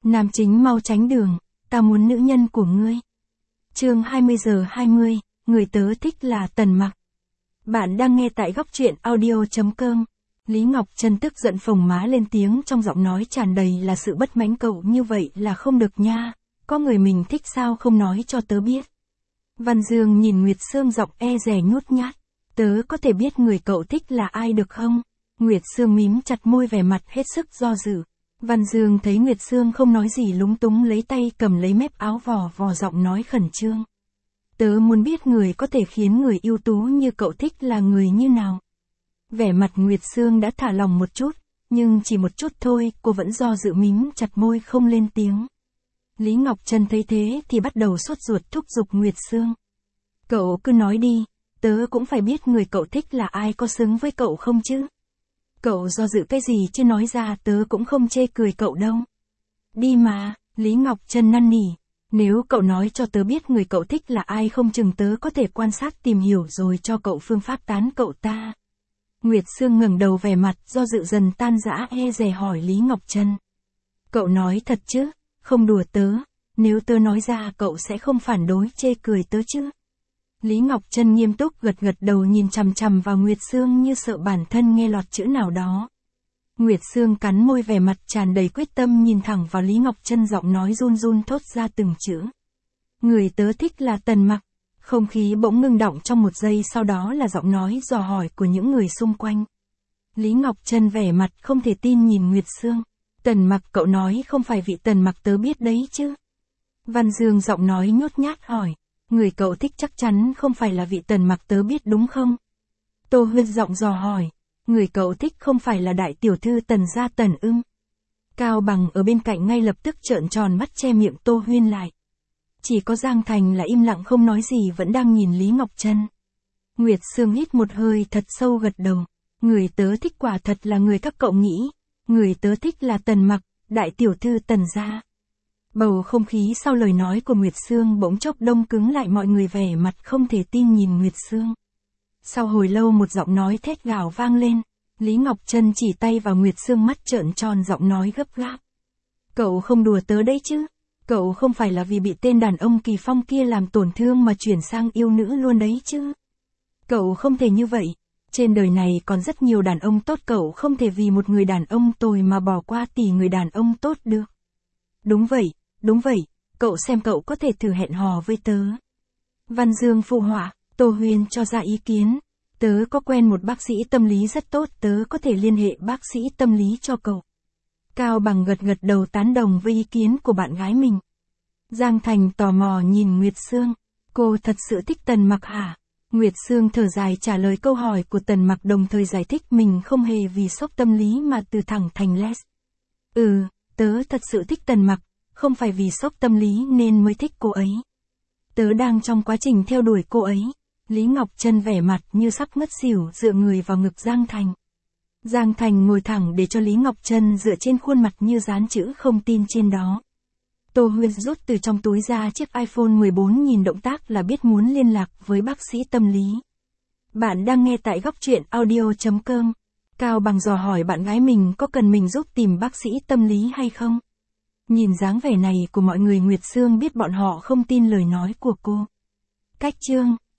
Nam chính mau tránh đường, ta muốn nữ nhân của ngươi. Chương 20:20, người tớ thích là Tần Mặc. Bạn đang nghe tại góc truyện audio.com. Lý Ngọc Trân tức giận phồng má lên tiếng trong giọng nói tràn đầy là sự bất mãn. Cậu như vậy là không được nha, có người mình thích sao không nói cho tớ biết. Văn Dương nhìn Nguyệt Sương giọng e dè nhút nhát. Tớ có thể biết người cậu thích là ai được không? Nguyệt Sương mím chặt môi vẻ mặt hết sức do dự. Văn Dương thấy Nguyệt Sương không nói gì lúng túng lấy tay cầm lấy mép áo vò giọng nói khẩn trương. Tớ muốn biết người có thể khiến người ưu tú như cậu thích là người như nào. Vẻ mặt Nguyệt Sương đã thả lòng một chút, nhưng chỉ một chút thôi, cô vẫn do dự mím chặt môi không lên tiếng. Lý Ngọc Trân thấy thế thì bắt đầu sốt ruột thúc giục Nguyệt Sương. Cậu cứ nói đi, tớ cũng phải biết người cậu thích là ai, có xứng với cậu không chứ. Cậu do dự cái gì chứ, nói ra tớ cũng không chê cười cậu đâu. Đi mà, Lý Ngọc Trân năn nỉ. Nếu cậu nói cho tớ biết người cậu thích là ai, không chừng tớ có thể quan sát tìm hiểu rồi cho cậu phương pháp tán cậu ta. Nguyệt Sương ngẩng đầu, vẻ mặt do dự dần tan rã, e dè hỏi Lý Ngọc Trân. Cậu nói thật chứ, không đùa tớ, nếu tớ nói ra cậu sẽ không phản đối chê cười tớ chứ. Lý Ngọc Trân nghiêm túc gật đầu, nhìn chằm chằm vào Nguyệt Sương như sợ bản thân nghe lọt chữ nào đó. Nguyệt Sương cắn môi, vẻ mặt tràn đầy quyết tâm nhìn thẳng vào Lý Ngọc Trân, giọng nói run thốt ra từng chữ. Người tớ thích là Tần Mặc. Không khí bỗng ngưng đọng trong một giây, sau đó là giọng nói dò hỏi của những người xung quanh. Lý Ngọc Trân vẻ mặt không thể tin nhìn Nguyệt Sương. Tần Mặc, cậu nói không phải vị Tần Mặc tớ biết đấy chứ? Văn Dương giọng nói nhút nhát hỏi. Người cậu thích chắc chắn không phải là vị Tần Mặc tớ biết đúng không? Tô Huyên giọng dò hỏi. Người cậu thích không phải là đại tiểu thư Tần gia Tần ưng? Cao Bằng ở bên cạnh ngay lập tức trợn tròn mắt che miệng Tô Huyên lại. Chỉ có Giang Thành là im lặng không nói gì, vẫn đang nhìn Lý Ngọc Trân. Nguyệt Sương hít một hơi thật sâu gật đầu. Người tớ thích quả thật là người các cậu nghĩ. Người tớ thích là Tần Mặc, đại tiểu thư Tần gia. Bầu không khí sau lời nói của Nguyệt Sương bỗng chốc đông cứng lại, mọi người vẻ mặt không thể tin nhìn Nguyệt Sương. Sau hồi lâu một giọng nói thét gào vang lên. Lý Ngọc Trân chỉ tay vào Nguyệt Sương, mắt trợn tròn, giọng nói gấp gáp. Cậu không đùa tớ đấy chứ? Cậu không phải là vì bị tên đàn ông Kỳ Phong kia làm tổn thương mà chuyển sang yêu nữ luôn đấy chứ? Cậu không thể như vậy. Trên đời này còn rất nhiều đàn ông tốt, cậu không thể vì một người đàn ông tồi mà bỏ qua tỷ người đàn ông tốt được. Đúng vậy, cậu xem cậu có thể thử hẹn hò với tớ. Văn Dương phụ họa. Tô Huyên cho ra ý kiến. Tớ có quen một bác sĩ tâm lý rất tốt, tớ có thể liên hệ bác sĩ tâm lý cho cậu. Cao Bằng gật đầu tán đồng với ý kiến của bạn gái mình. Giang Thành tò mò nhìn Nguyệt Sương. Cô thật sự thích Tần Mặc hả? Nguyệt Sương thở dài trả lời câu hỏi của Tần Mặc, đồng thời giải thích mình không hề vì sốc tâm lý mà từ thẳng thành les. Tớ thật sự thích Tần Mặc, không phải vì sốc tâm lý nên mới thích cô ấy. Tớ đang trong quá trình theo đuổi cô ấy. Lý Ngọc Trân vẻ mặt như sắp ngất xỉu, dựa người vào ngực Giang Thành. Giang Thành ngồi thẳng để cho Lý Ngọc Trân dựa trên khuôn mặt như dán chữ không tin trên đó. Tô Huyên rút từ trong túi ra chiếc iPhone 14, nhìn động tác là biết muốn liên lạc với bác sĩ tâm lý. Bạn đang nghe tại góc truyện audio.com. Cao Bằng dò hỏi bạn gái mình có cần mình giúp tìm bác sĩ tâm lý hay không. Nhìn dáng vẻ này của mọi người, Nguyệt Sương biết bọn họ không tin lời nói của cô. Cách chương